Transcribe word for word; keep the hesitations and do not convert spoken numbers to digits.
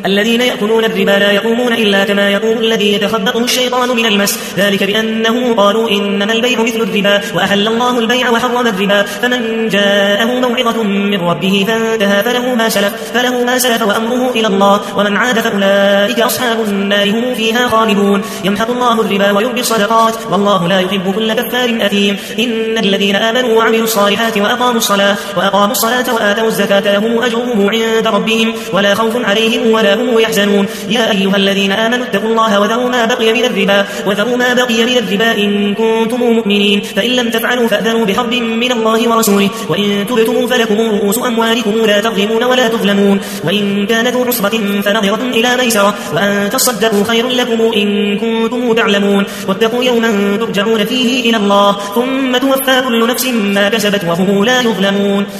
الذين يأكلون الربا لا يقومون إلا كما يقوم الذي يتخبطه الشيطان من المس ذلك بأنه قالوا إنما البيع مثل الربا وأحل الله البيع وحرم الربا فمن جاءه موعظة من ربه فانتهى فله ما سلف فله ما سلف وأمره إلى الله ومن عاد فأولئك أصحاب النار هم فيها خالدون يمحق الله الربا ويربي الصدقات والله لا يحب كل كفار أثيم إن الذين آمنوا وعملوا الصالحات وأقاموا الصلاة وأقاموا الصلاة وآتوا الزكاة لهم أجرهم عند ربهم ولا خوف عليهم ولا هم يحزنون يا أيها الذين آمنوا اتقوا الله وذروا ما بقي من الربا وذروا ما بقي من الربا إن كنتم مؤمنين فإن لم تفعلوا فأذنوا بحرب من الله ورسوله وإن تبتموا فلكم رؤوس أموالكم لا تظلمون ولا تظلمون وإن كان ذو عسرة فنظرة إلى ميسرة وأن تصدقوا خير لكم إن كنتم تعلمون واتقوا يوما ترجعون فيه إلى الله ثم توفى كل نفس ما كسبت وهم لا يظلمون